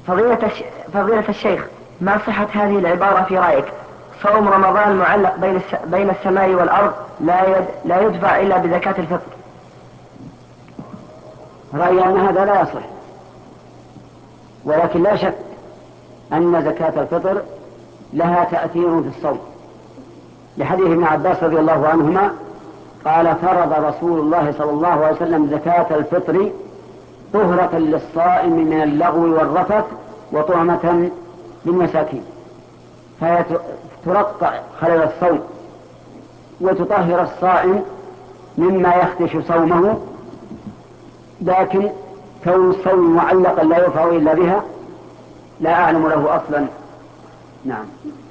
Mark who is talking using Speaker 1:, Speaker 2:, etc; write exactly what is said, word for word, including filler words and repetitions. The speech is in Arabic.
Speaker 1: فضيلة, الش... فضيلة الشيخ، ما صحة هذه العبارة في رأيك؟ صوم رمضان معلق بين, الس... بين السماء والأرض، لا, يد... لا يدفع إلا بزكاة الفطر.
Speaker 2: رأيي أن هذا لا يصح، ولكن لا شك أن زكاة الفطر لها تأثير في الصوم، لحديث ابن عباس رضي الله عنهما قال: فرض رسول الله صلى الله عليه وسلم زكاة الفطر طهرة للصائم من اللغو والرفث وطعمة للمساكين، فهي ترقع خلل الصوم وتطهر الصائم مما يخدش صومه، لكن كون الصوم معلقا لا يرفع إلا بها لا أعلم له أصلا. نعم.